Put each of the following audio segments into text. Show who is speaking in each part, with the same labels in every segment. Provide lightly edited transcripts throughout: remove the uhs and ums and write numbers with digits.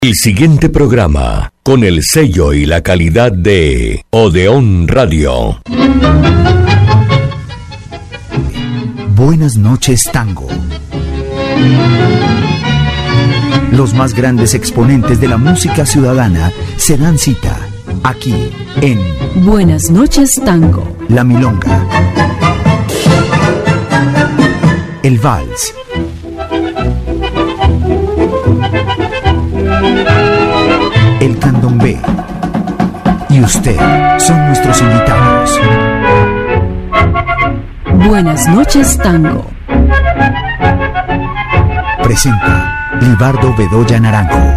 Speaker 1: El siguiente programa, con el sello y la calidad de Odeón Radio.
Speaker 2: Buenas noches, Tango. Los más grandes exponentes de la música ciudadana se dan cita aquí en
Speaker 3: Buenas noches, Tango.
Speaker 2: La Milonga, el Vals, el Candombe y usted son nuestros invitados.
Speaker 3: Buenas noches, Tango.
Speaker 2: Presenta Libardo Bedoya Naranjo.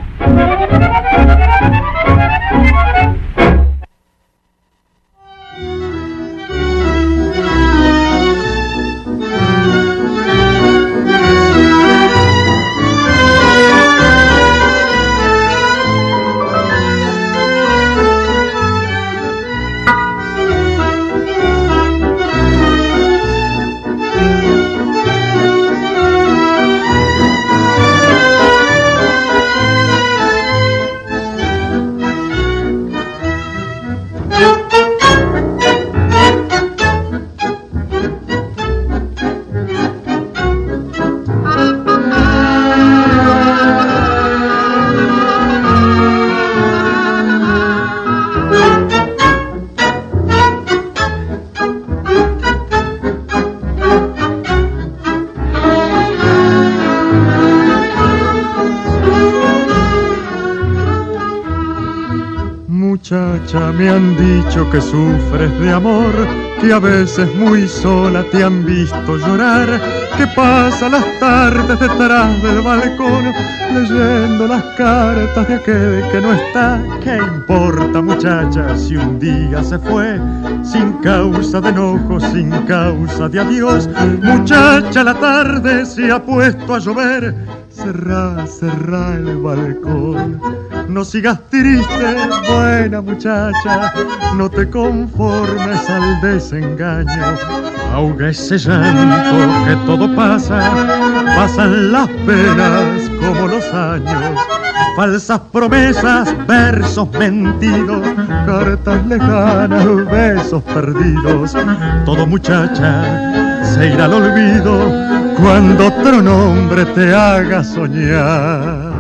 Speaker 4: Muchacha, me han dicho que sufres de amor, que a veces muy sola te han visto llorar, que pasa las tardes detrás del balcón leyendo las cartas de aquel que no está. ¿Qué importa, muchacha, si un día se fue sin causa de enojo, sin causa de adiós? Muchacha, la tarde se ha puesto a llover, cerrá, cerrá el balcón. No sigas triste, buena muchacha, no te conformes al desengaño. Ahoga ese llanto que todo pasa, pasan las penas como los años. Falsas promesas, versos mentidos, cartas lejanas, besos perdidos. Todo, muchacha, se irá al olvido cuando otro nombre te haga soñar.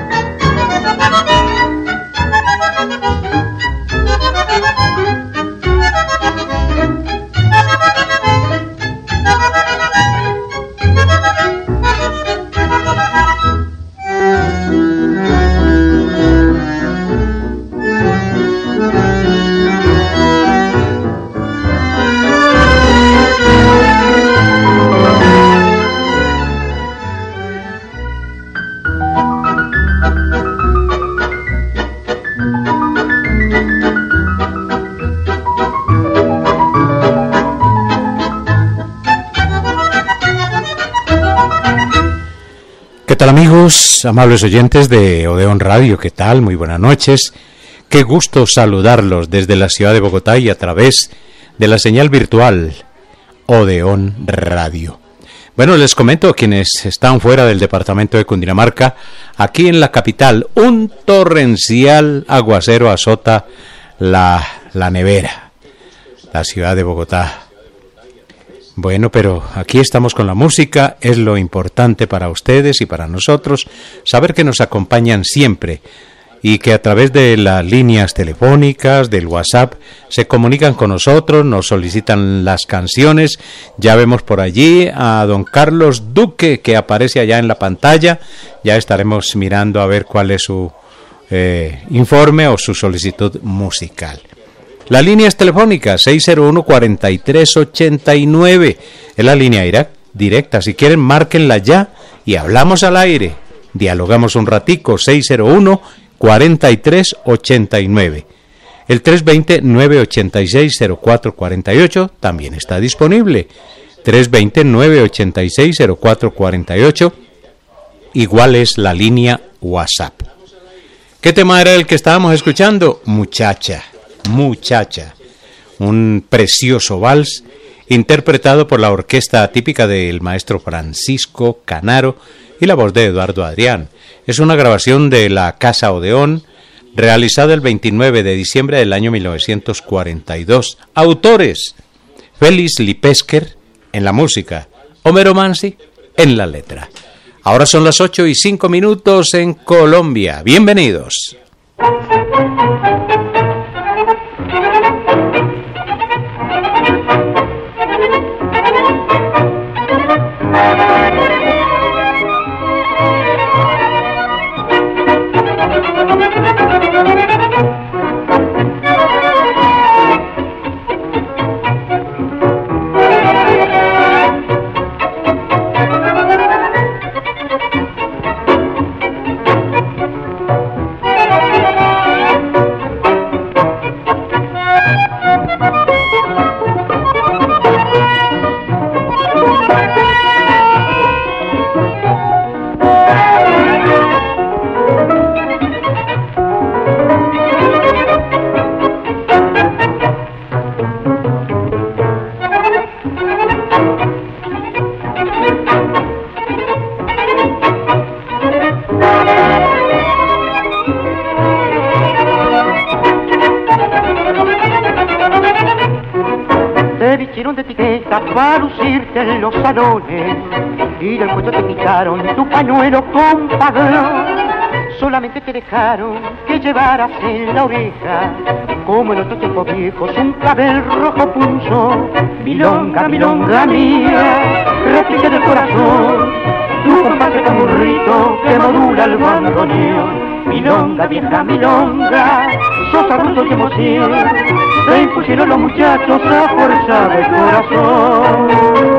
Speaker 5: ¿Qué tal, amigos, amables oyentes de Odeón Radio? ¿Qué tal? Muy buenas noches. Qué gusto saludarlos desde la ciudad de Bogotá y a través de la señal virtual Odeón Radio. Bueno, les comento a quienes están fuera del departamento de Cundinamarca, aquí en la capital, un torrencial aguacero azota la nevera, la ciudad de Bogotá. Bueno, pero aquí estamos con la música, es lo importante para ustedes y para nosotros, saber que nos acompañan siempre y que a través de las líneas telefónicas, del WhatsApp, se comunican con nosotros, nos solicitan las canciones. Ya vemos por allí a don Carlos Duque, que aparece allá en la pantalla, ya estaremos mirando a ver cuál es su informe o su solicitud musical. La línea es telefónica 601-4389, es la línea directa. Si quieren, márquenla ya y hablamos al aire. Dialogamos un ratico, 601-4389. El 320-986-0448 también está disponible. 320-986-0448. Igual es la línea WhatsApp. ¿Qué tema era el que estábamos escuchando? Muchacha. Un precioso vals interpretado por la orquesta típica del maestro Francisco Canaro, y la voz de Eduardo Adrián. Es una grabación de la Casa Odeón, realizada el 29 de diciembre del año 1942. Autores: Félix Lipesker en la música, Homero Manzi en la letra. Ahora son las 8:05 en Colombia. Bienvenidos.
Speaker 6: Para lucirte en los salones y del cuello te quitaron tu pañuelo con padrón. Solamente te dejaron que llevaras en la oreja, como en otros tiempos viejos, un clavel rojo punzo. Milonga, milonga mía, repique del corazón, tu compás como un rito que modula el bandoneón. Milonga, vieja milonga, sos abuso y emoción, te impusieron los muchachos a fuerza de corazón.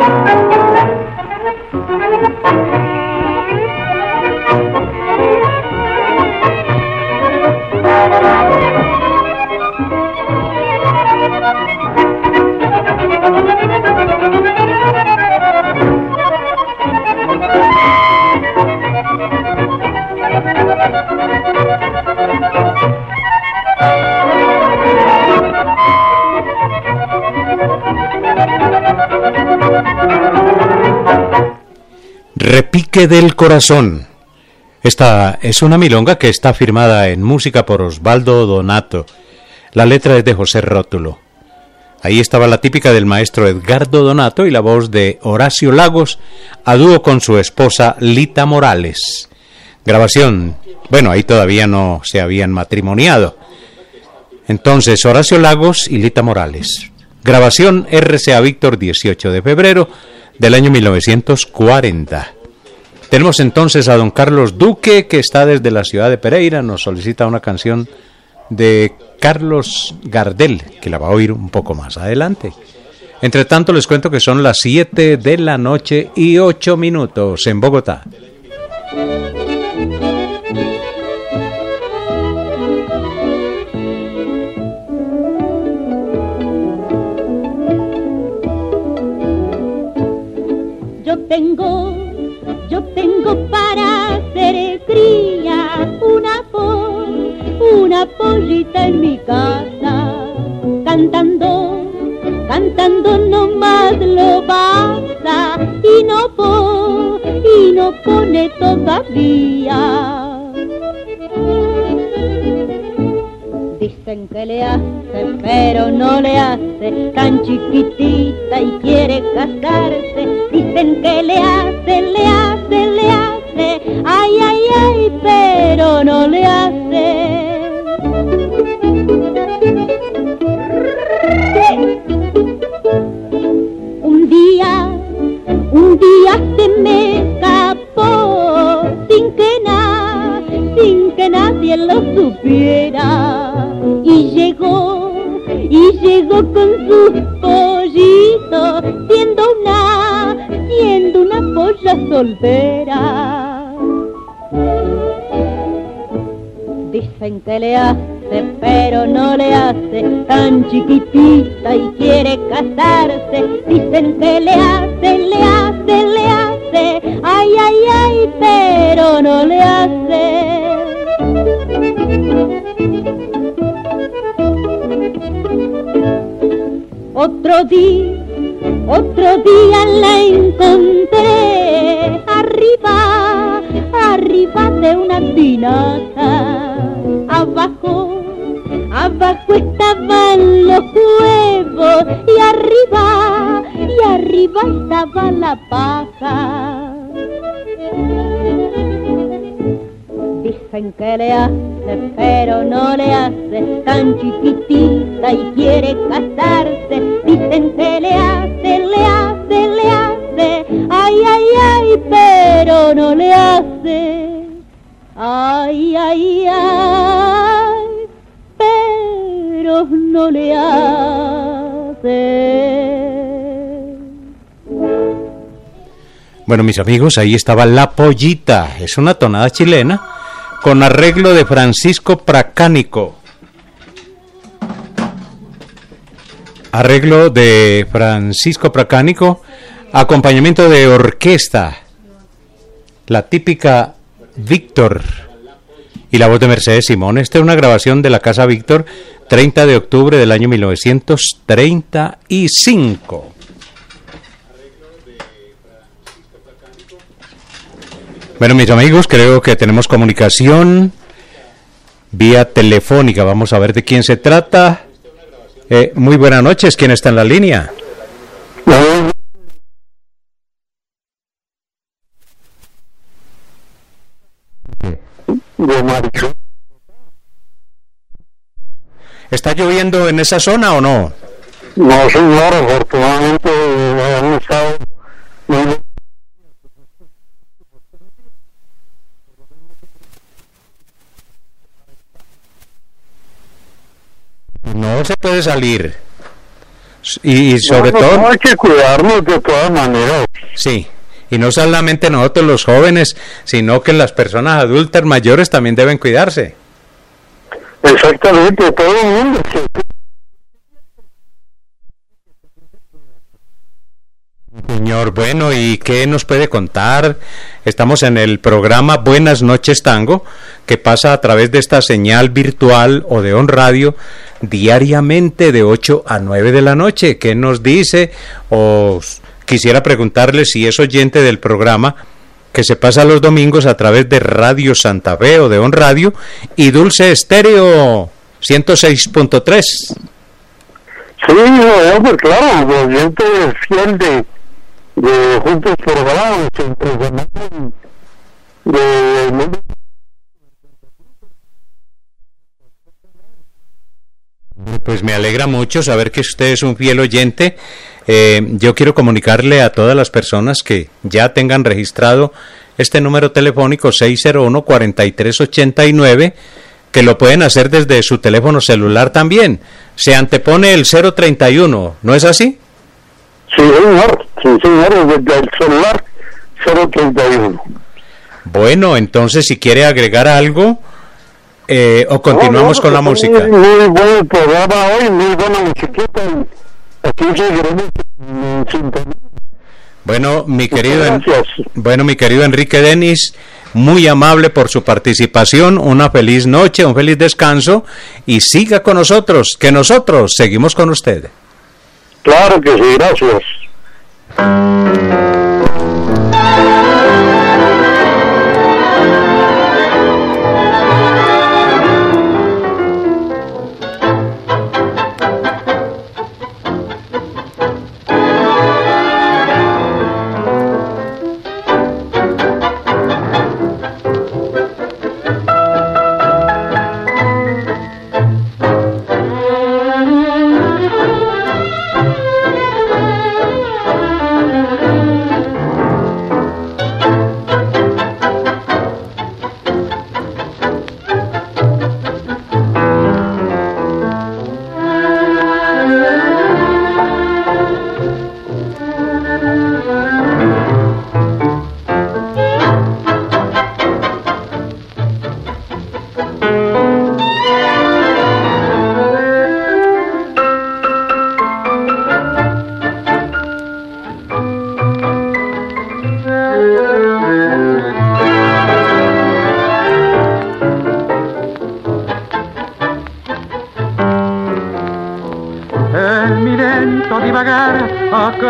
Speaker 5: Repique del corazón. Esta es una milonga que está firmada en música por Osvaldo Donato. La letra es de José Rótulo. Ahí estaba la típica del maestro Edgardo Donato y la voz de Horacio Lagos a dúo con su esposa Lita Morales. Grabación, bueno, ahí todavía no se habían matrimoniado. Entonces, Horacio Lagos y Lita Morales. Grabación RCA Víctor, 18 de febrero del año 1940. Tenemos entonces a don Carlos Duque, que está desde la ciudad de Pereira. Nos solicita una canción de Carlos Gardel, que la va a oír un poco más adelante. Entre tanto, les cuento que son las 7 de la noche y 8 minutos en Bogotá.
Speaker 7: Yo tengo para hacer cría una pollita en mi casa, cantando nomás lo basta y no pone todavía. Dicen que le hace, pero no le hace, tan chiquitita y quiere casarse. Dicen que le hace, ay, ay, ay, pero no le hace. Un día se me escapó sin que nadie lo supiera, y llegó con sus pollitos siendo una polla soltera. Dicen que le hace, pero no le hace, tan chiquitita y quiere casarse. Dicen que le hace, ay, ay, ay, pero no le hace. Otro día la encontré arriba estaban los huevos y arriba estaba la paja. Dicen que le hace, pero no le hace, tan chiquitita y quiere casarse. Dicen que le hace, ay, ay, ay, pero no le hace. Ay, ay, ay, pero no le hace.
Speaker 5: Bueno, mis amigos, ahí estaba La Pollita. Es una tonada chilena con arreglo de Francisco Pracánico. Arreglo de Francisco Pracánico, acompañamiento de orquesta, la típica Víctor y la voz de Mercedes Simón. Esta es una grabación de la Casa Víctor, 30 de octubre del año 1935. Bueno, mis amigos, creo que tenemos comunicación vía telefónica. Vamos a ver de quién se trata. Muy buenas noches, ¿quién está en la línea? ¿Está lloviendo en esa zona o no?
Speaker 8: No, señor, afortunadamente han estado muy...
Speaker 5: No se puede salir. Y sobre todo...
Speaker 8: No, hay que cuidarnos de todas maneras.
Speaker 5: Sí, y no solamente nosotros los jóvenes, sino que las personas adultas mayores también deben cuidarse.
Speaker 8: Exactamente, todo el mundo.
Speaker 5: Señor, bueno, ¿y qué nos puede contar? Estamos en el programa Buenas Noches Tango, que pasa a través de esta señal virtual Odeón Radio, diariamente de 8 a 9 de la noche. ¿Qué nos dice? O quisiera preguntarle si es oyente del programa que se pasa los domingos a través de Radio Santa Fe, Odeón Radio y Dulce Estéreo 106.3.
Speaker 8: Sí, no, pues claro, oyente fiel de Juntos por Grado,
Speaker 5: Pues me alegra mucho saber que usted es un fiel oyente. Yo quiero comunicarle a todas las personas que ya tengan registrado este número telefónico 601-4389, que lo pueden hacer desde su teléfono celular también. Se antepone el 031, ¿no es así?
Speaker 8: Sí, señor, desde el celular 031.
Speaker 5: Bueno, entonces si quiere agregar algo, o continuamos con la música.
Speaker 8: Muy buen programa hoy, muy buena musiquita. Aquí seguiremos en sintonía.
Speaker 5: Bueno, mi querido Enrique Denis, muy amable por su participación. Una feliz noche, un feliz descanso y siga con nosotros, que nosotros seguimos con usted.
Speaker 8: Claro que sí, gracias.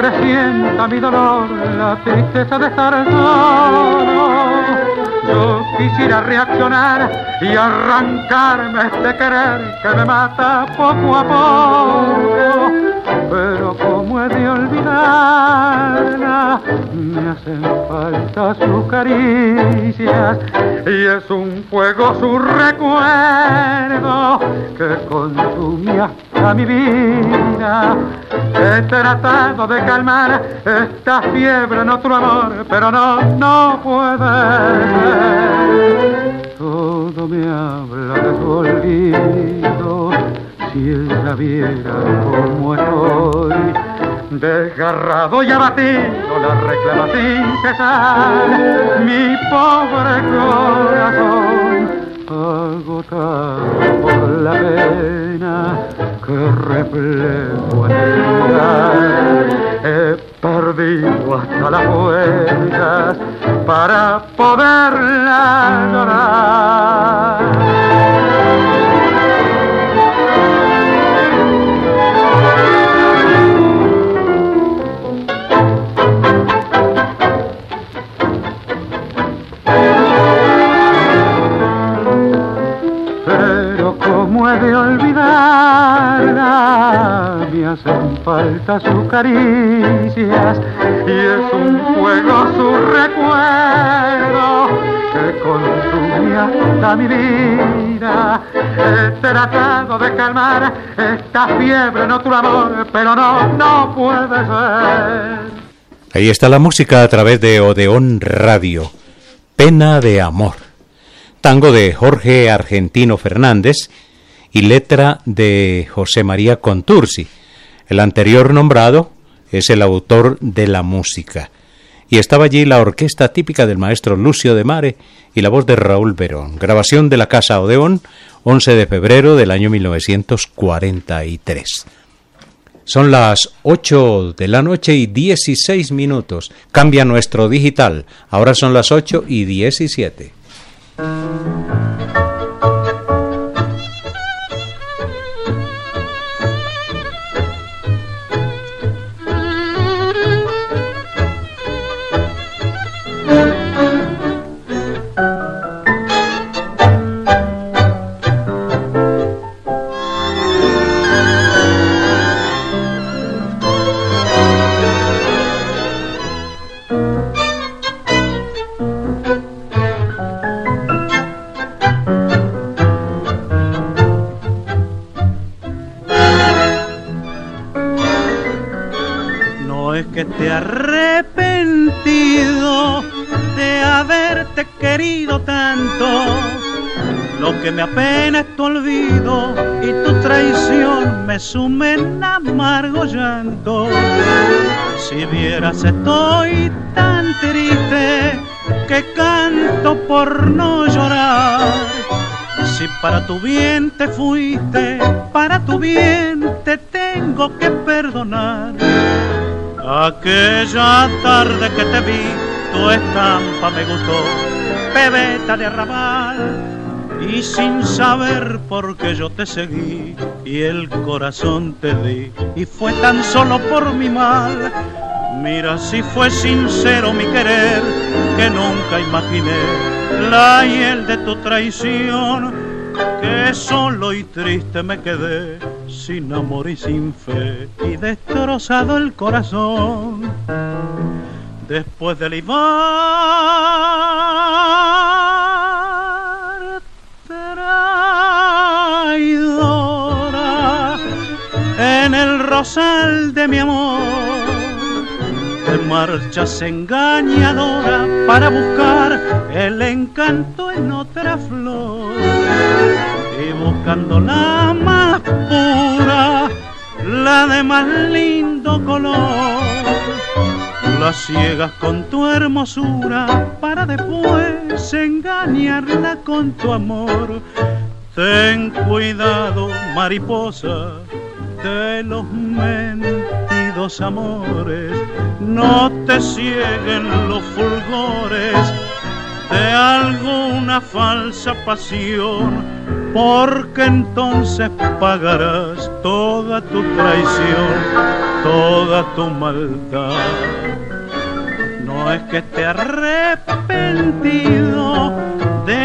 Speaker 4: Acrecienta mi dolor, la tristeza de estar solo. Yo quisiera reaccionar y arrancarme este querer que me mata poco a poco. Pero como he de olvidarla, me hacen falta sus caricias y es un fuego su recuerdo que consume hasta mi vida. He tratado de calmar esta fiebre en otro amor, pero no puede ser. Todo me habla de tu olvido. Si ella viera cómo estoy, desgarrado y abatido, la reclama sin cesar mi pobre corazón, agotado por la pena que reflejo en el lugar. He perdido hasta las fuerzas para poderla llorar. ¿Cómo he de olvidarla? Me hacen falta sus caricias y es un fuego su recuerdo que consume hasta mi vida. He tratado de calmar esta fiebre en otro amor, pero no puede ser.
Speaker 5: Ahí está la música a través de Odeón Radio. Pena de amor. Tango de Jorge Argentino Fernández y letra de José María Contursi. El anterior nombrado es el autor de la música. Y estaba allí la orquesta típica del maestro Lucio de Mare y la voz de Raúl Verón. Grabación de la Casa Odeón, 11 de febrero del año 1943. Son las 8 de la noche y 16 minutos. Cambia nuestro digital. Ahora son las 8 y 17.
Speaker 9: Que te arrepentido de haberte querido tanto. Lo que me apena es tu olvido y tu traición me sume en amargo llanto. Si vieras estoy tan triste que canto por no llorar. Si para tu bien te fuiste, para tu bien te tengo que perdonar. Aquella tarde que te vi, tu estampa me gustó, pebeta de arrabal, y sin saber por qué yo te seguí, y el corazón te di, y fue tan solo por mi mal. Mira si fue sincero mi querer, que nunca imaginé la hiel de tu traición, que solo y triste me quedé, sin amor y sin fe, y destrozado el corazón. Después de libar, traidora, en el rosal de mi amor, te marchas engañadora para buscar el encanto en otra flor. Y buscando la más pura, la de más lindo color, la ciegas con tu hermosura para después engañarla con tu amor. Ten cuidado, mariposa, de los mentidos amores, no te cieguen los fulgores de alguna falsa pasión, porque entonces pagarás toda tu traición, toda tu maldad. No es que esté arrepentido de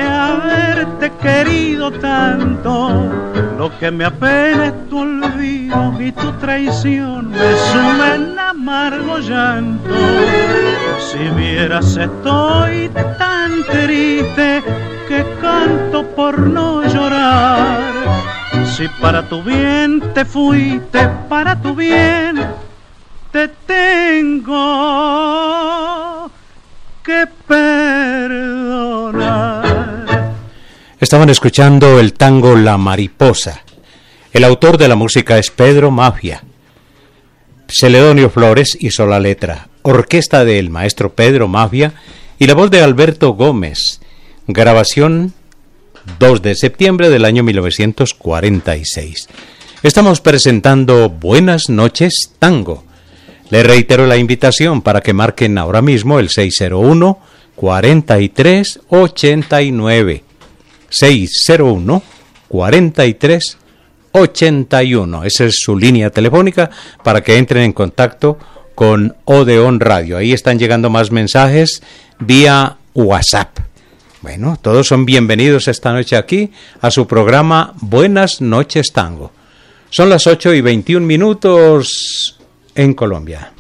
Speaker 9: haberte querido tanto. Lo que me apena es tu olvido y tu traición me sume en amargo llanto. Si vieras estoy tan triste que canto por no llorar. Si para tu bien te fuiste, para tu bien te tengo que perdonar.
Speaker 5: Estaban escuchando el tango La Mariposa. El autor de la música es Pedro Mafia. Celedonio Flores hizo la letra, orquesta del maestro Pedro Mafia y la voz de Alberto Gómez. Grabación 2 de septiembre del año 1946. Estamos presentando Buenas noches Tango. Le reitero la invitación para que marquen ahora mismo el 601-4389. 601-4381. Esa es su línea telefónica para que entren en contacto con Odeón Radio. Ahí están llegando más mensajes vía WhatsApp. Bueno, todos son bienvenidos esta noche aquí a su programa Buenas noches Tango. Son las 8:21 en Colombia.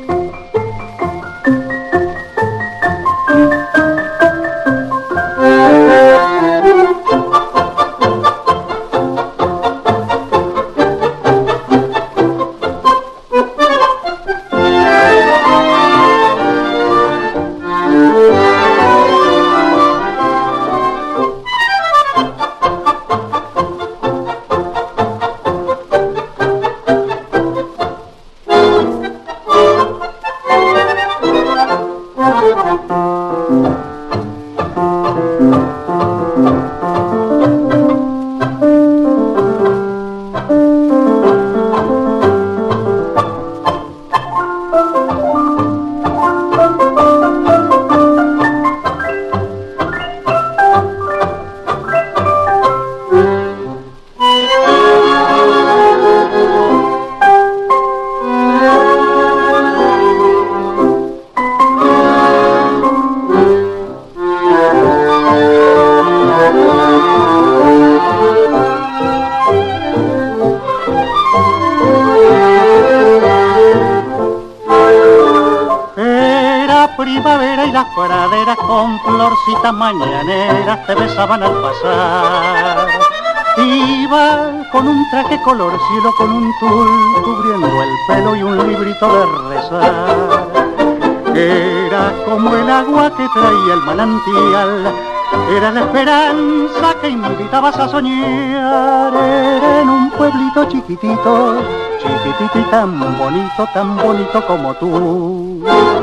Speaker 6: Mañaneras te besaban al pasar. Iba con un traje color cielo, con un tul cubriendo el pelo y un librito de rezar. Era como el agua que traía el manantial, era la esperanza que invitabas a soñar. Era en un pueblito chiquitito, chiquitito y tan bonito como tú.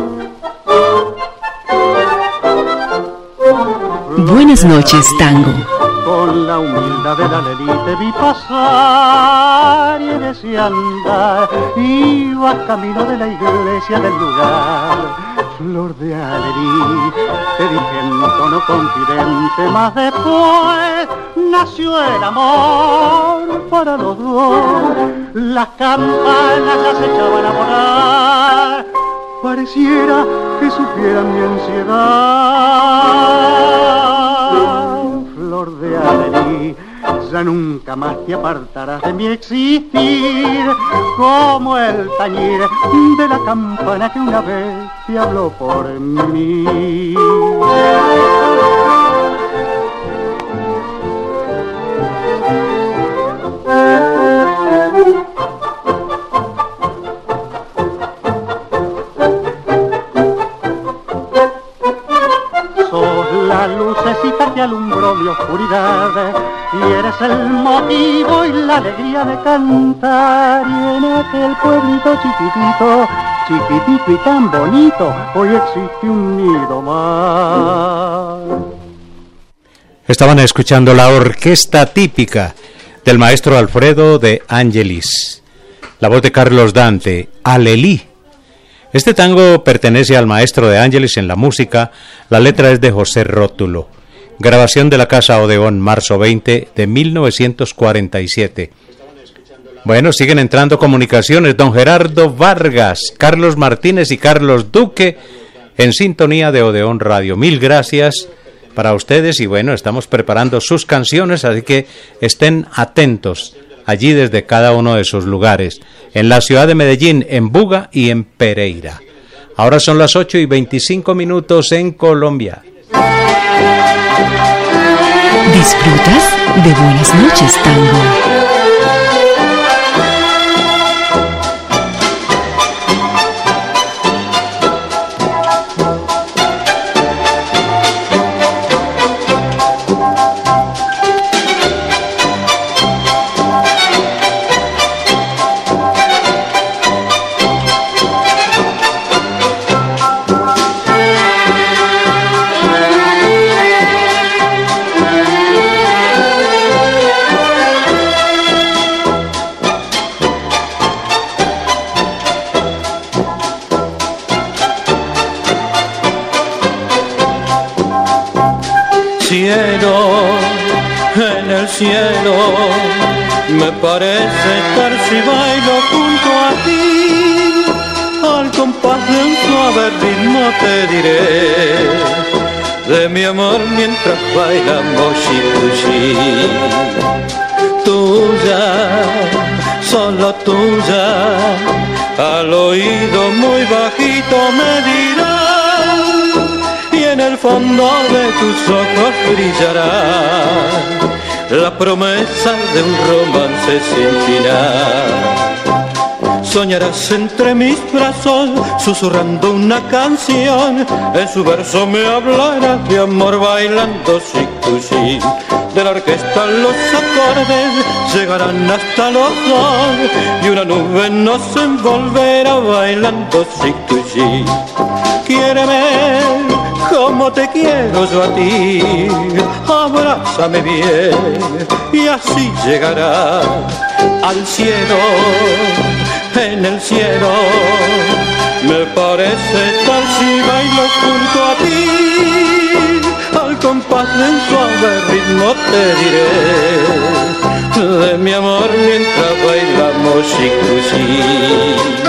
Speaker 3: Buenas noches, Tango.
Speaker 6: Con la humildad de la Lelí te vi pasar y en ese andar ibas camino de la iglesia del lugar. Flor de Alelí, te dije en tono confidente, mas después nació el amor para los dos. Las campanas ya se echaban a volar, pareciera que supieran mi ansiedad. Flor de Alelí, ya nunca más te apartarás de mi existir, como el tañir de la campana que una vez te habló por mí. Lucecita que alumbró mi oscuridad y eres el motivo y la alegría de cantar. Y en aquel pueblito chiquitito, chiquitito y tan bonito, hoy existe un nido más.
Speaker 5: Estaban escuchando la orquesta típica del maestro Alfredo de Angelis, la voz de Carlos Dante, Alelí. Este tango pertenece al maestro de Angelis en la música, la letra es de José Rótulo. Grabación de la Casa Odeón, marzo 20 de 1947. Bueno, siguen entrando comunicaciones. Don Gerardo Vargas, Carlos Martínez y Carlos Duque en sintonía de Odeón Radio. Mil gracias para ustedes y bueno, estamos preparando sus canciones, así que estén atentos allí desde cada uno de sus lugares, en la ciudad de Medellín, en Buga y en Pereira. Ahora son las 8:25 en Colombia.
Speaker 3: ¿Disfrutas de Buenas noches, Tango?
Speaker 10: En el cielo me parece estar si bailo junto a ti, al compás de un suave ritmo te diré de mi amor mientras bailamos chicuchí. Tuya, solo tuya, al oído muy bajito me dirás, y en el fondo de tus ojos brillará la promesa de un romance sin final. Soñarás entre mis brazos susurrando una canción, en su verso me hablarás de amor bailando sicuchí. De la orquesta los acordes llegarán hasta los dos, y una nube nos envolverá bailando sicuchí. Quiéreme como te quiero yo a ti, abrázame bien y así llegará al cielo. En el cielo me parece tal si bailo junto a ti, al compás de un suave ritmo te diré de mi amor mientras bailamos chicuchí.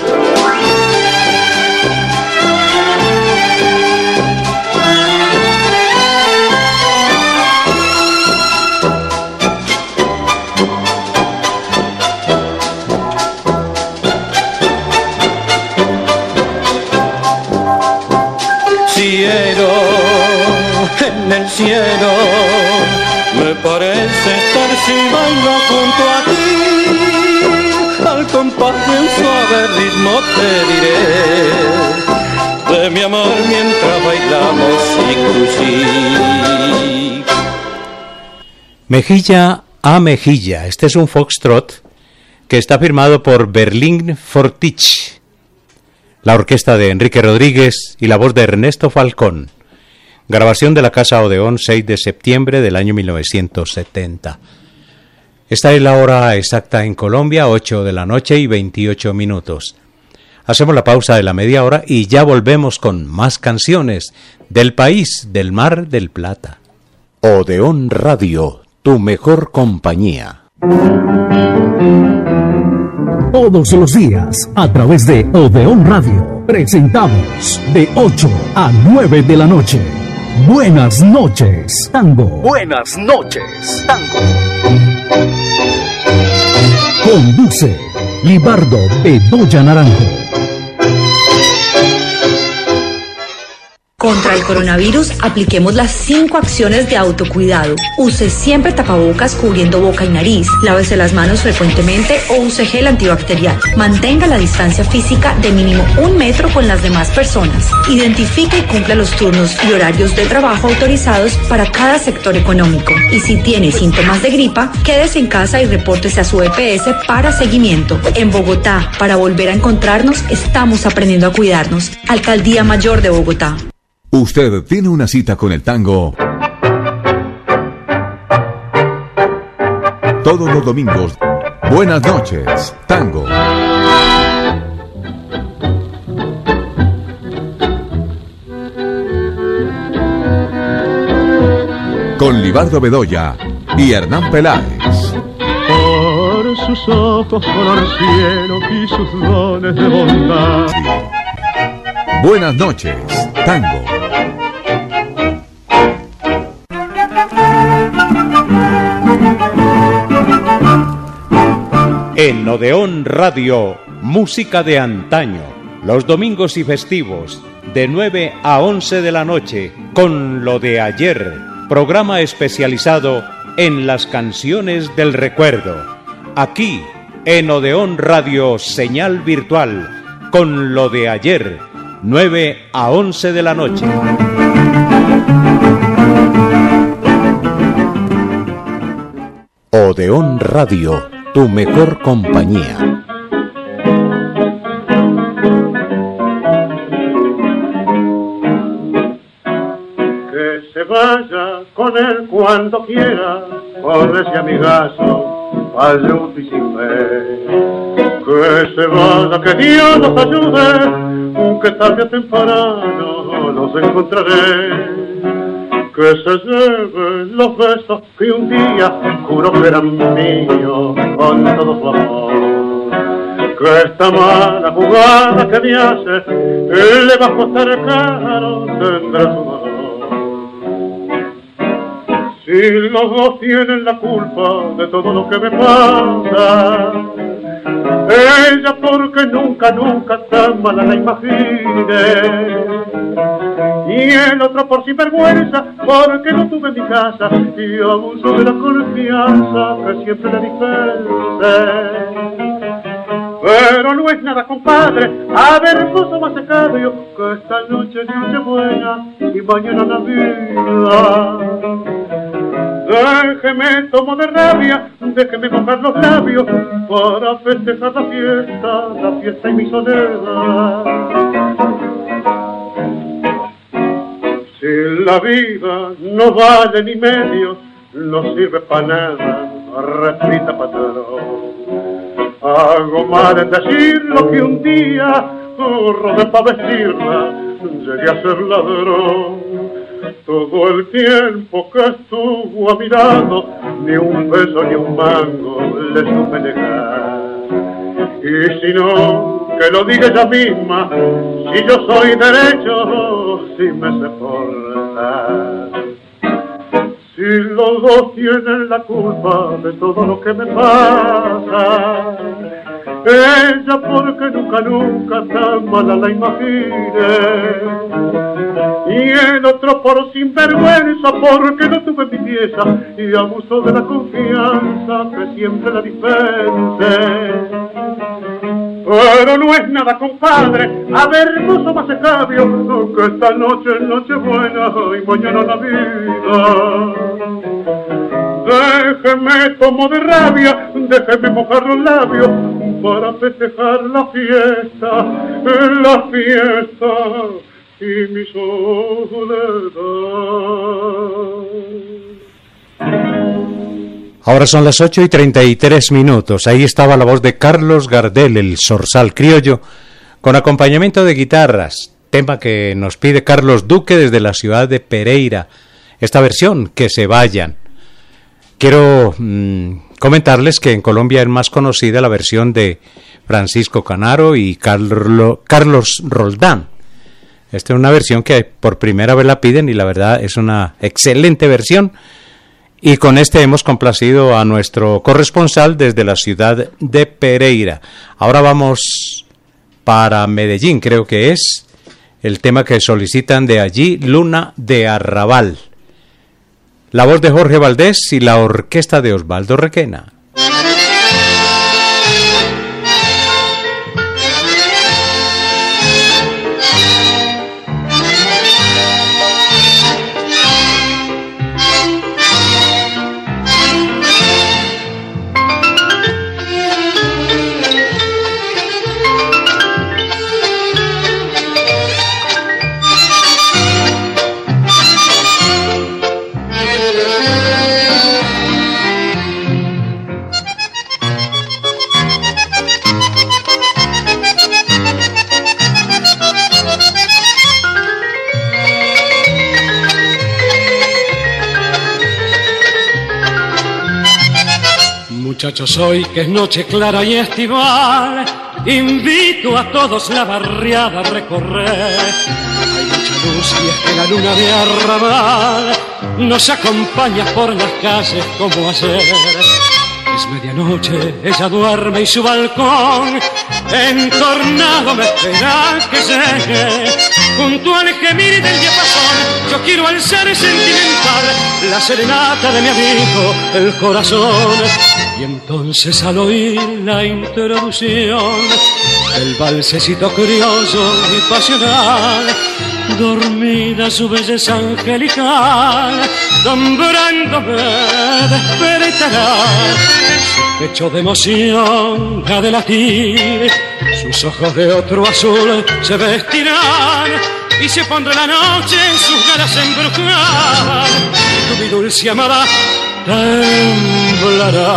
Speaker 10: En el cielo me parece estar si bailo junto a ti, al compás de un suave ritmo te diré de mi amor mientras bailamos sicuchí.
Speaker 5: Mejilla a mejilla, este es un foxtrot que está firmado por Berlín Fortich, la orquesta de Enrique Rodríguez y la voz de Ernesto Falcón. Grabación de la Casa Odeón, 6 de septiembre del año 1970. Esta es la hora exacta en Colombia, 8:28 Hacemos la pausa de la media hora y ya volvemos con más canciones del país del Mar del Plata.
Speaker 2: Odeón Radio, tu mejor compañía.
Speaker 11: Todos los días, a través de Odeón Radio, presentamos de 8 a 9 de la noche. Buenas noches, Tango.
Speaker 2: Buenas noches, Tango.
Speaker 11: Conduce Libardo Bedoya Naranjo.
Speaker 12: Contra el coronavirus, apliquemos las 5 acciones de autocuidado. Use siempre tapabocas cubriendo boca y nariz. Lávese las manos frecuentemente o use gel antibacterial. Mantenga la distancia física de mínimo 1 metro con las demás personas. Identifique y cumpla los turnos y horarios de trabajo autorizados para cada sector económico. Y si tiene síntomas de gripa, quédese en casa y repórtese a su EPS para seguimiento. En Bogotá, para volver a encontrarnos, estamos aprendiendo a cuidarnos. Alcaldía Mayor de Bogotá.
Speaker 13: Usted tiene una cita con el tango todos los domingos. Buenas noches, Tango. Con Libardo Bedoya y Hernán Peláez.
Speaker 4: Por sus ojos color cielo y sus dones de bondad.
Speaker 13: Sí. Buenas noches, Tango.
Speaker 5: En Odeón Radio, música de antaño. Los domingos y festivos, de 9 a 11 de la noche, con Lo de Ayer. Programa especializado en las canciones del recuerdo. Aquí, en Odeón Radio, señal virtual, con Lo de Ayer, 9 a 11 de la noche. Odeón Radio, tu mejor compañía.
Speaker 4: Que se vaya con él cuando quiera, con ese amigazo, payuto y sin fe. Que se vaya, que Dios nos ayude, que tarde o temprano los encontraré. Que se lleven los besos que un día juró que eran míos con todo su amor. Que esta mala jugada que me hace le va a costar caro, tendrá su dolor. Si los dos tienen la culpa de todo lo que me pasa, ella porque nunca tan mala la imagine, y el otro por sinvergüenza porque no tuve en mi casa y abuso de la confianza que siempre le dispense. Pero no es nada, compadre, a ver, cosa más secado que esta noche es noche buena y mañana Navidad. Déjeme tomo de rabia, déjeme mojar los labios para festejar la fiesta y mi soledad. Si la vida no vale ni medio, no sirve para nada, repita patrón. Hago mal en decir lo que un día, robé para vestirla, llegué a ser ladrón. Todo el tiempo que estuvo a mi lado, ni un beso ni un mango le supe negar. Y si no, que lo diga ella misma, si yo soy derecho, si me sé portar. Si los dos tienen la culpa de todo lo que me pasa, ella porque nunca tan mala la imagine, y el otro por sinvergüenza porque no tuve mi pieza y abuso de la confianza que siempre la dispense. Pero no es nada, compadre, a ver, mozo más escabio, que esta noche es noche buena y mañana Navidad. Déjeme tomo de rabia, déjeme mojar los labios para festejar la fiesta y mi soledad.
Speaker 5: Ahora son las 8:33. Ahí estaba la voz de Carlos Gardel, el zorzal criollo, con acompañamiento de guitarras, tema que nos pide Carlos Duque desde la ciudad de Pereira. Esta versión, Que se vayan. Quiero comentarles que en Colombia es más conocida la versión de Francisco Canaro y Carlos Roldán. Esta es una versión que por primera vez la piden y la verdad es una excelente versión. Y con este hemos complacido a nuestro corresponsal desde la ciudad de Pereira. Ahora vamos para Medellín, creo que es el tema que solicitan de allí, Luna de Arrabal. La voz de Jorge Valdés y la orquesta de Osvaldo Requena.
Speaker 14: Muchachos, hoy que es noche clara y estival, invito a todos la barriada a recorrer. Hay mucha luz y es que la luna de Arrabal nos acompaña por las calles como ayer. Es medianoche, ella duerme y su balcón entornado me espera que llegue. Junto al gemir del diapasón yo quiero alzar sentimental la serenata de mi amigo el corazón. Y entonces al oír la introducción del valsecito criollo y pasional, dormida su belleza angelical, nombrándome despertará. Su pecho de emoción ha de latir, sus ojos de otro azul se vestirán, y se pondrá la noche en sus galas embrujadas, y tu mi dulce amada temblará.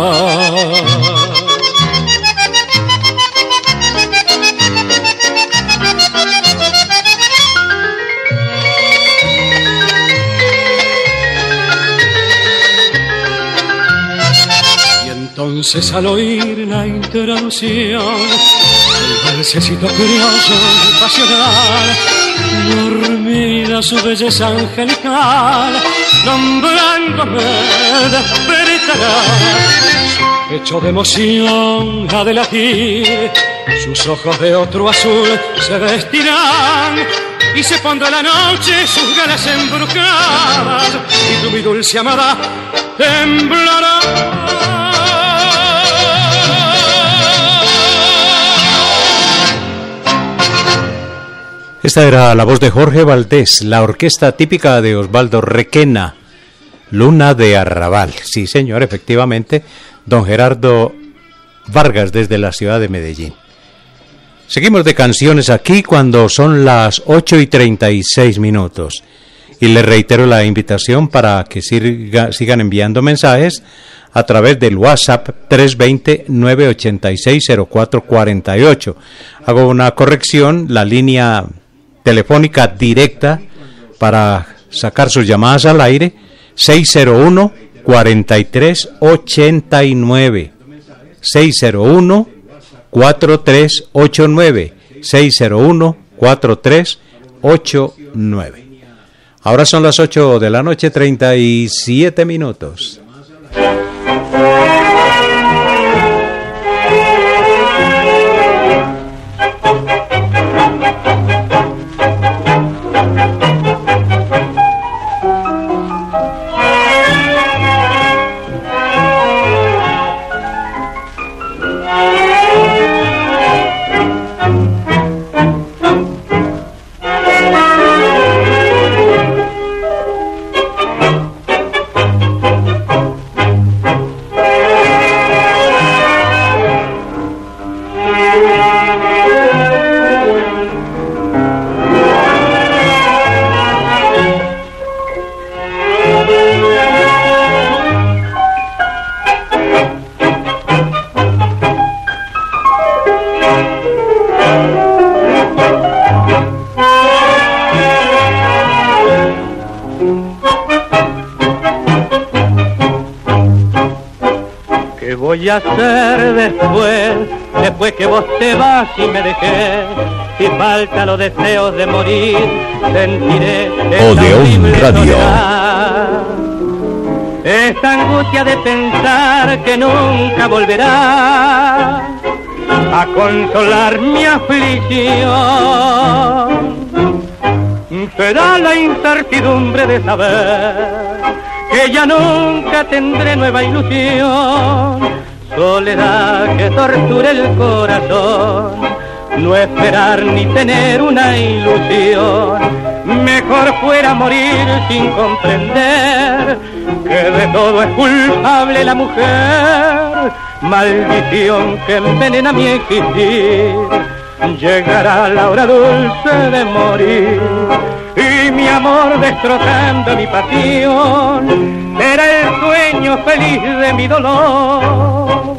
Speaker 14: Entonces al oír la introducción del valsecito criollo y pasional, dormida su belleza angelical, nombrándome despertará. Su pecho de emoción ha de latir, sus ojos de otro azul se vestirán, y se pondrá la noche sus galas embrujadas, y tu mi dulce amada temblará.
Speaker 5: Esta era la voz de Jorge Valdés, la orquesta típica de Osvaldo Requena, Luna de Arrabal. Sí, señor, efectivamente, don Gerardo Vargas desde la ciudad de Medellín. Seguimos de canciones aquí cuando son las 8:36. Y les reitero la invitación para que sigan enviando mensajes a través del WhatsApp 320-986-0448. Hago una corrección, la línea telefónica directa para sacar sus llamadas al aire, 601-4389, 601-4389, 601-4389. Ahora son las 8:37.
Speaker 6: Voy a hacer después que vos te vas y me dejé, si falta los deseos de morir, sentiré
Speaker 1: Odeón Radio.
Speaker 6: Esta angustia de pensar que nunca volverá a consolar mi aflicción. Será la incertidumbre de saber que ya nunca tendré nueva ilusión. Soledad que torture el corazón, no esperar ni tener una ilusión. Mejor fuera morir sin comprender que de todo es culpable la mujer. Maldición que envenena mi existir, llegará la hora dulce de morir. Y mi amor destrozando mi pasión, será el sueño feliz de mi dolor.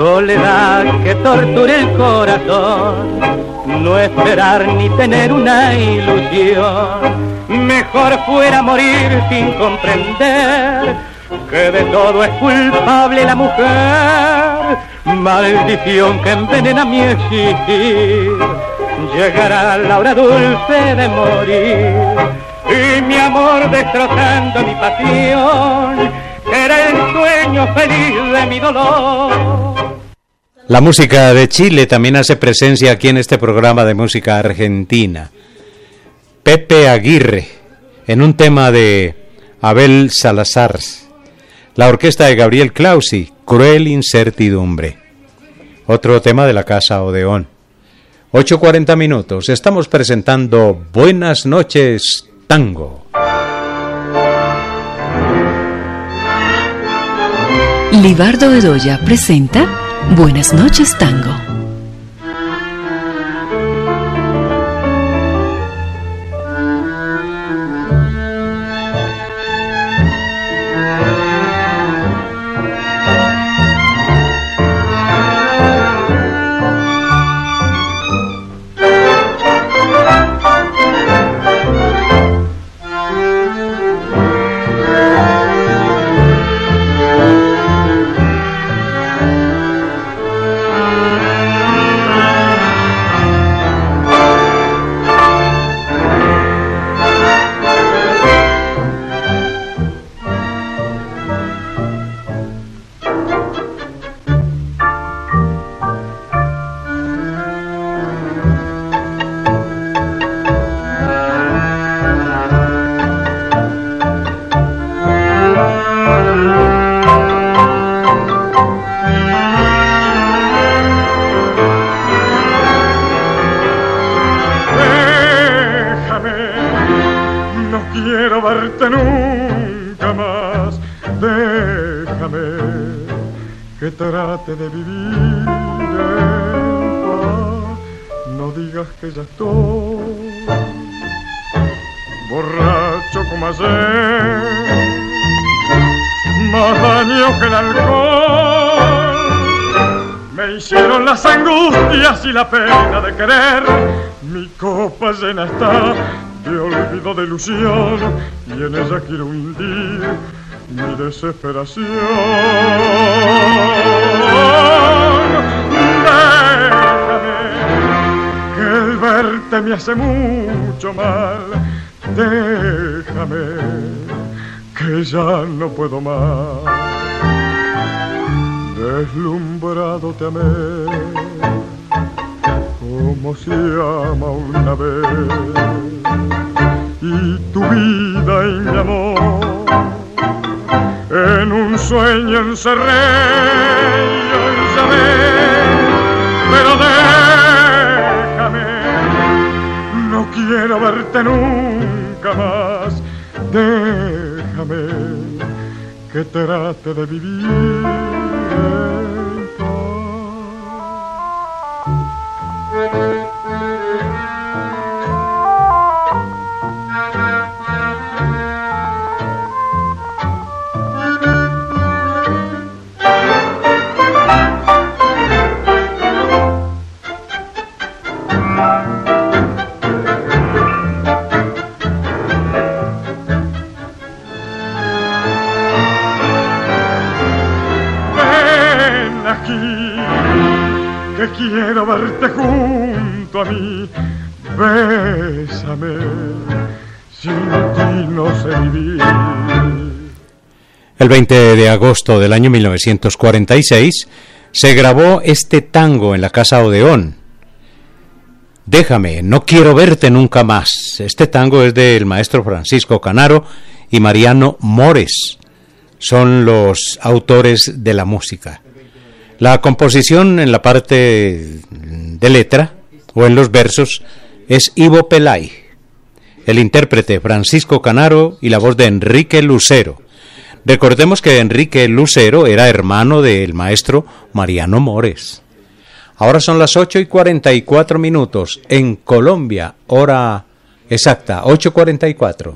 Speaker 6: soledad que torture el corazón, no esperar ni tener una ilusión. Mejor fuera morir sin comprender que de todo es culpable la mujer. Maldición que envenena mi existir, llegará la hora dulce de morir. Y mi amor destrozando mi pasión, era el sueño feliz de mi dolor.
Speaker 5: La música de Chile también hace presencia aquí en este programa de música argentina. Pepe Aguirre, en un tema de Abel Salazar. La orquesta de Gabriel Clausi, Cruel Incertidumbre. Otro tema de la Casa Odeón. 8:40 minutos. Estamos presentando Buenas noches, Tango.
Speaker 3: Libardo Bedoya presenta Buenas noches, Tango.
Speaker 4: Trate de vivir en paz, no digas que ya estoy borracho como ayer, más daño que el alcohol me hicieron las angustias y la pena de querer. Mi copa llena está de olvido, de ilusión, y en ella quiero hundir mi desesperación. Déjame, que el verte me hace mucho mal. Déjame, que ya no puedo más. Deslumbrado te amé, como se ama una vez, y tu vida y mi amor en un sueño encerré y hoy ya ves, pero déjame, no quiero verte nunca más. Déjame que trate de vivir en que quiero verte junto a mí. Bésame, sin ti no sé vivir.
Speaker 5: El 20 de agosto del año 1946 se grabó este tango en la Casa Odeón. Déjame, no quiero verte nunca más. Este tango es del maestro Francisco Canaro y Mariano Mores. Son los autores de la música. La composición en la parte de letra o en los versos es Ivo Pelay, el intérprete Francisco Canaro y la voz de Enrique Lucero. Recordemos que Enrique Lucero era hermano del maestro Mariano Mores. Ahora son las 8:44 minutos en Colombia, hora exacta,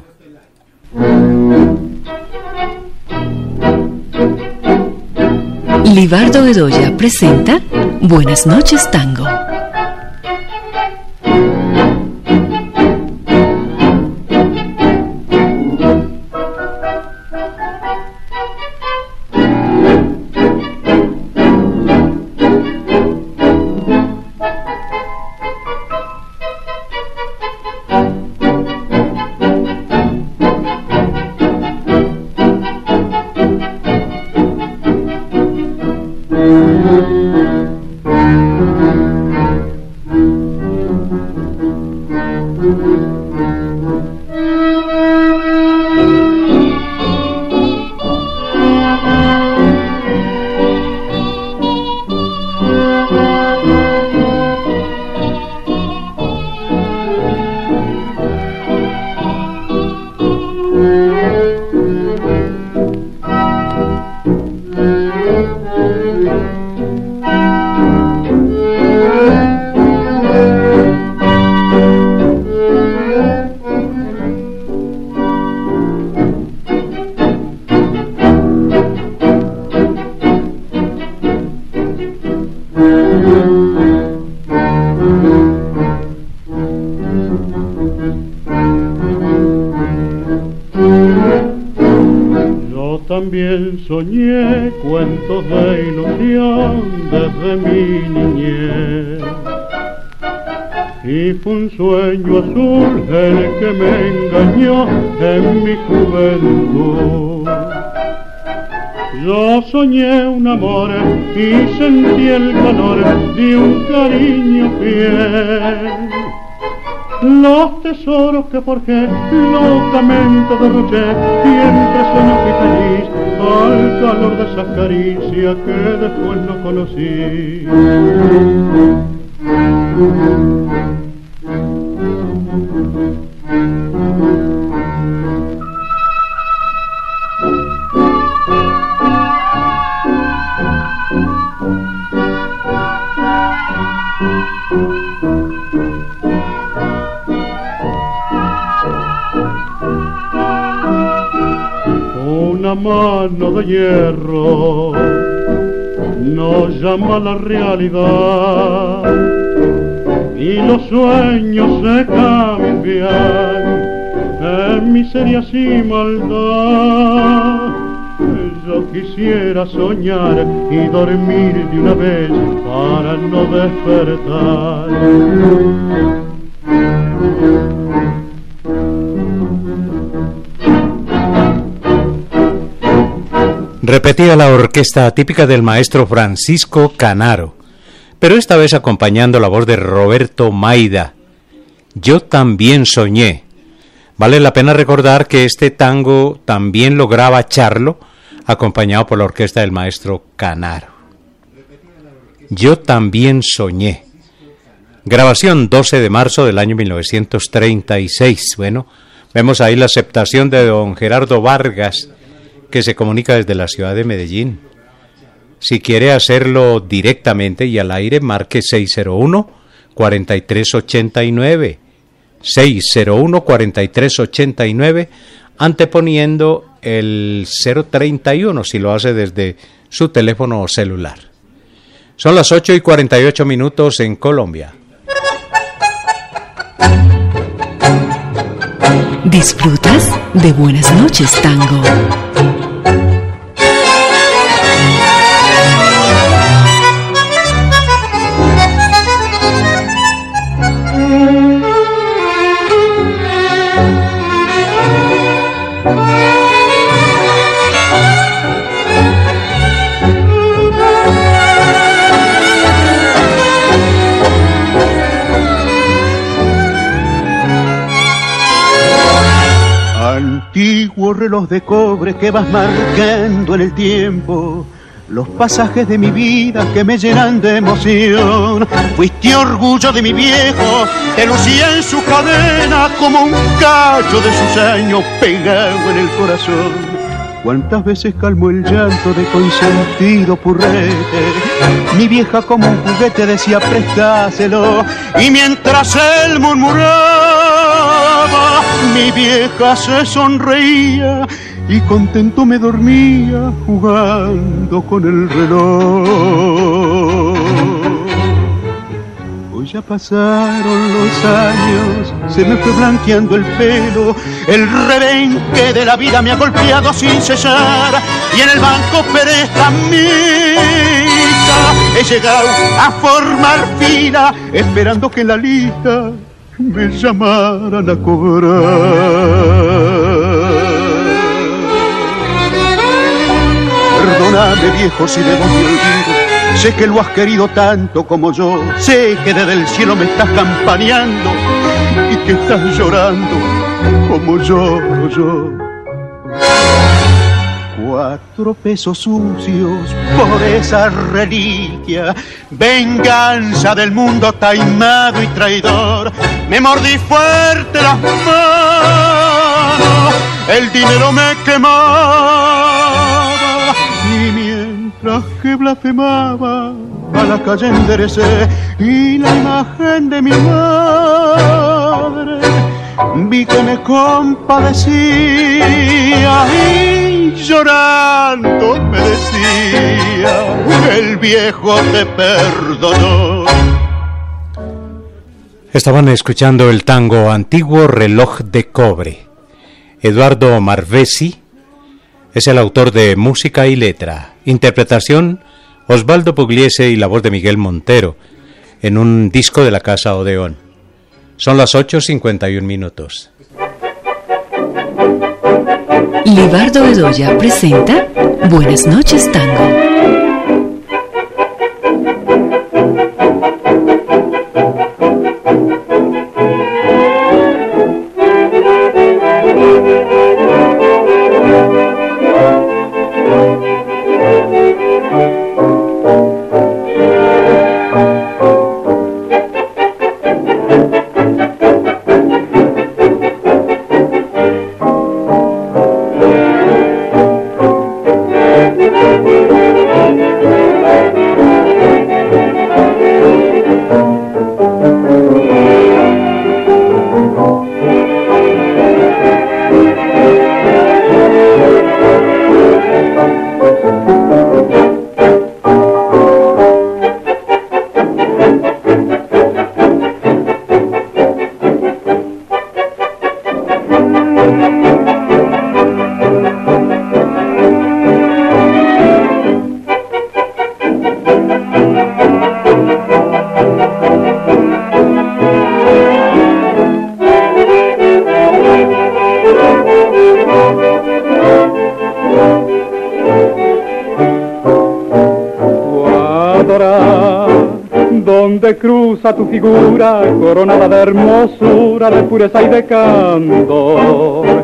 Speaker 5: 8:44.
Speaker 3: Libardo Bedoya presenta Buenas noches, Tango.
Speaker 4: También soñé cuentos de ilusión desde mi niñez, y fue un sueño azul el que me engañó en mi juventud. Yo soñé un amor y sentí el calor de un cariño fiel. Los tesoros que forjé, locamente derroché, siempre sueño fui feliz al calor de esa caricia que después no conocí. Una mano de hierro nos llama a la realidad y los sueños se cambian en miserias y maldad. Yo quisiera soñar y dormir de una vez para no despertar.
Speaker 5: Repetía la orquesta típica del maestro Francisco Canaro, pero esta vez acompañando la voz de Roberto Maida. Yo también soñé. Vale la pena recordar que este tango también lo graba Charlo, acompañado por la orquesta del maestro Canaro. Yo también soñé. Grabación 12 de marzo del año 1936. Bueno, vemos ahí la aceptación de don Gerardo Vargas, que se comunica desde la ciudad de Medellín. Si quiere hacerlo directamente y al aire, marque 601-4389, 601-4389, anteponiendo el 031 si lo hace desde su teléfono celular. Son las 8:48 en Colombia.
Speaker 3: ¿Disfrutas de Buenas noches, Tango?
Speaker 15: Antiguo reloj de cobre que vas marcando en el tiempo los pasajes de mi vida que me llenan de emoción. Fuiste orgullo de mi viejo, te lucía en su cadena como un cacho de sus años pegado en el corazón. Cuántas veces calmó el llanto de consentido purrete, mi vieja como un juguete decía prestáselo, y mientras él murmuraba mi vieja se sonreía y contento me dormía jugando con el reloj. Hoy ya pasaron los años, se me fue blanqueando el pelo, el rebenque de la vida me ha golpeado sin cesar, y en el banco prestamista he llegado a formar fila, esperando que en la lista me llamaran a cobrar. Perdóname, viejo, si de vos me olvido. Sé que lo has querido tanto como yo. Sé que desde el cielo me estás campaneando y que estás llorando como lloro yo. 4 pesos sucios por esa reliquia, venganza del mundo taimado y traidor. Me mordí fuerte las manos, el dinero me quemaba, y mientras que blasfemaba a la calle enderecé, y la imagen de mi madre vi que me compadecía y llorando me decía: el viejo te perdonó.
Speaker 5: Estaban escuchando el tango Antiguo Reloj de Cobre. Eduardo Marvesi es el autor de música y letra. Interpretación Osvaldo Pugliese y la voz de Miguel Montero en un disco de la Casa Odeón. Son las 8:51.
Speaker 3: Libardo Bedoya presenta Buenas noches, Tango.
Speaker 16: Donde cruza tu figura, coronada de hermosura, de pureza y de candor.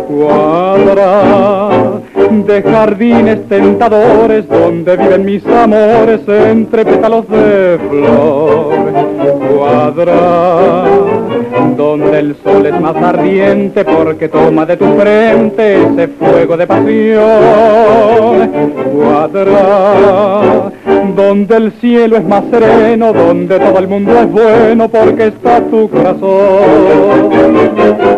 Speaker 16: Cuadra de jardines tentadores, donde viven mis amores entre pétalos de flor. Cuadra donde el sol es más ardiente, porque toma de tu frente ese fuego de pasión. Cuadra donde el cielo es más sereno, donde todo el mundo es bueno, porque está tu corazón.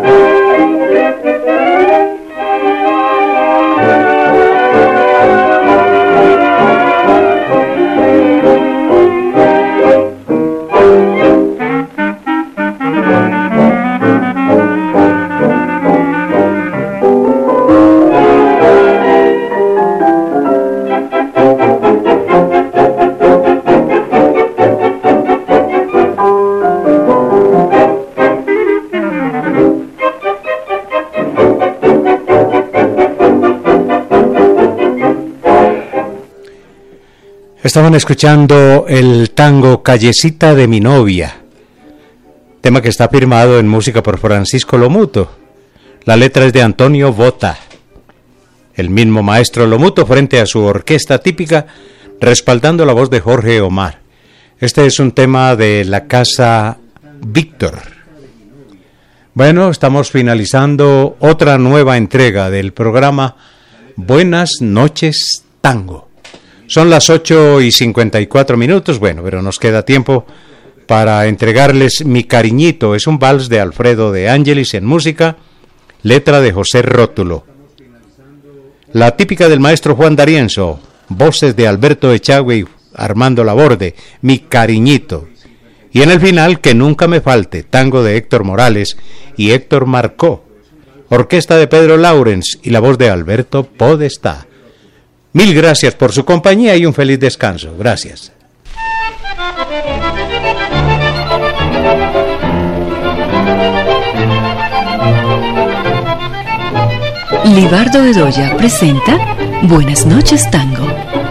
Speaker 5: Estaban escuchando el tango Callecita de mi novia, tema que está firmado en música por Francisco Lomuto. La letra es de Antonio Bota, el mismo maestro Lomuto frente a su orquesta típica, respaldando la voz de Jorge Omar. Este es un tema de la Casa Víctor. Bueno, estamos finalizando otra nueva entrega del programa Buenas noches, Tango. Son las 8:54. Bueno, pero nos queda tiempo para entregarles Mi Cariñito. Es un vals de Alfredo de Ángelis en música, letra de José Rótulo. la típica del maestro Juan D'Arienzo, voces de Alberto Echagüe y Armando Laborde, Mi Cariñito. Y en el final, Que Nunca Me Falte, tango de Héctor Morales y Héctor Marcó, orquesta de Pedro Laurens y la voz de Alberto Podestá. Mil gracias por su compañía y un feliz descanso. Gracias.
Speaker 3: Libardo Bedoya presenta Buenas noches, Tango.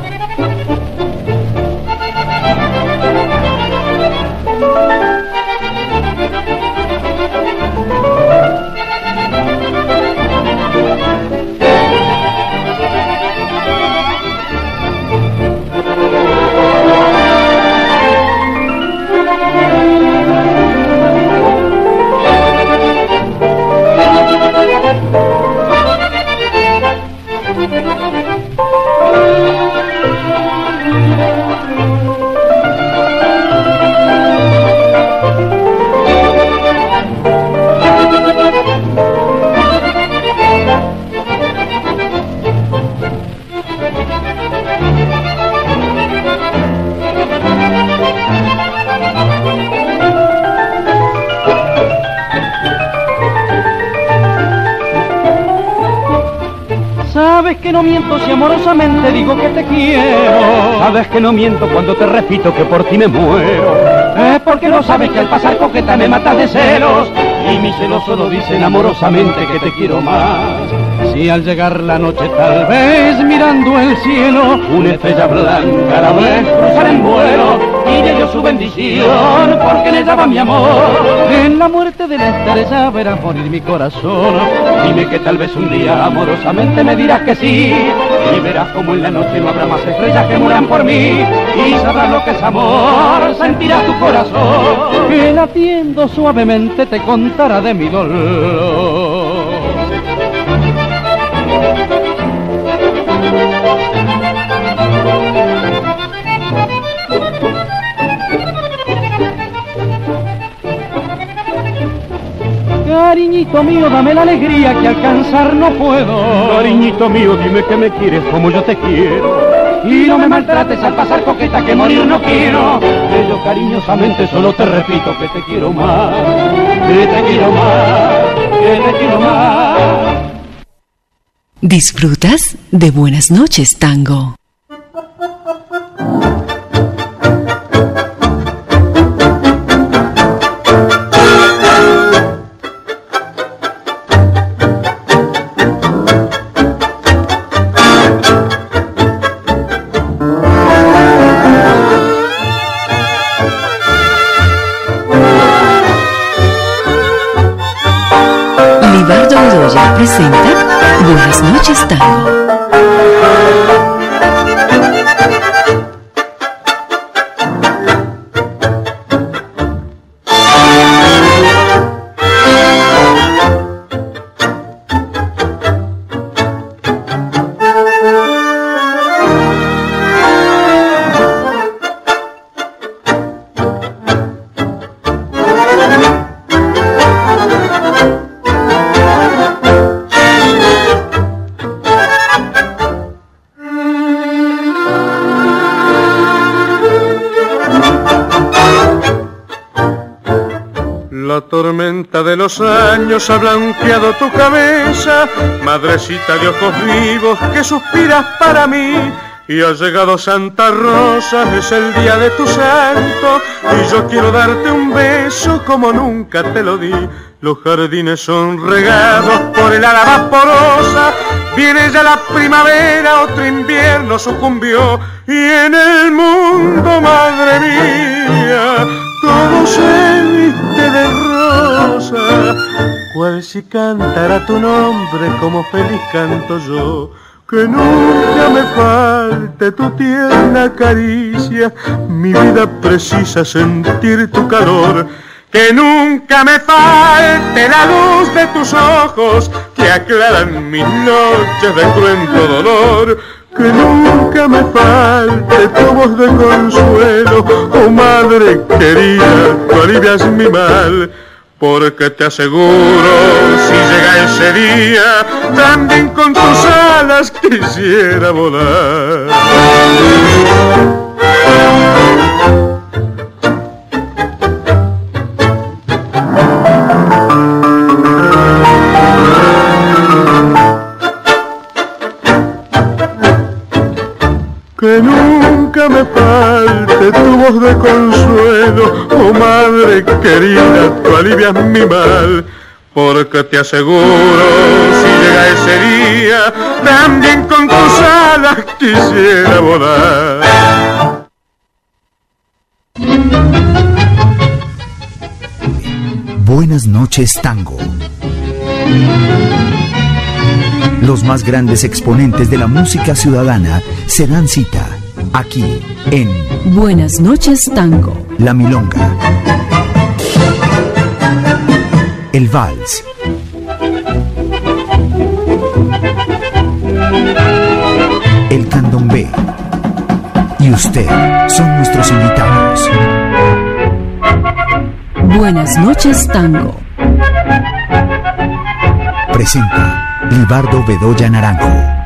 Speaker 17: Sabes que no miento si amorosamente digo que te quiero. Sabes que no miento cuando te repito que por ti me muero. Es porque no sabes que al pasar coqueta me matas de celos. Y mi celo solo dicen amorosamente que te quiero más. Si al llegar la noche tal vez mirando el cielo una estrella blanca la ves cruzar en vuelo y de Dios su bendición porque en ella va mi amor. En la muerte de la estrella verás morir mi corazón. Dime que tal vez un día amorosamente me dirás que sí y verás como en la noche no habrá más estrellas que mueran por mí y sabrás lo que es amor, sentirás tu corazón que latiendo suavemente te contará de mi dolor. Cariñito mío, dame la alegría que alcanzar no puedo. Cariñito mío, dime que me quieres como yo te quiero. Y no me maltrates al pasar coqueta que morir no quiero. Que yo cariñosamente solo te repito que te quiero más. Que te quiero más, que te quiero más.
Speaker 3: ¿Disfrutas de Buenas noches, Tango? Libardo Bedoya presenta Buenas noches, Tango.
Speaker 4: La tormenta de los años ha blanqueado tu cabeza, madrecita de ojos vivos que suspiras para mí. Y ha llegado Santa Rosa, es el día de tu santo, y yo quiero darte un beso como nunca te lo di. Los jardines son regados por el ala vaporosa, viene ya la primavera, otro invierno sucumbió, y en el mundo, madre mía, todo se viste de rosa, cual si cantara tu nombre como feliz canto yo. Que nunca me falte tu tierna caricia, mi vida precisa sentir tu calor. Que nunca me falte la luz de tus ojos, que aclaran mis noches de cruento dolor. Que nunca me falte tu voz de consuelo, oh madre querida, tú alivias mi mal. porque te aseguro, si llega ese día, también con tus alas quisiera volar. Que nunca me falte tu voz de consuelo, oh madre querida, tú alivias mi mal, porque te aseguro, si llega ese día, también con tus alas quisiera volar.
Speaker 2: Buenas noches, tango. Los más grandes exponentes de la música ciudadana se dan cita aquí en
Speaker 3: Buenas noches, tango.
Speaker 2: La milonga, el vals, el candombe y usted son nuestros invitados.
Speaker 3: Buenas noches, tango.
Speaker 2: Presenta Libardo Bedoya Naranjo.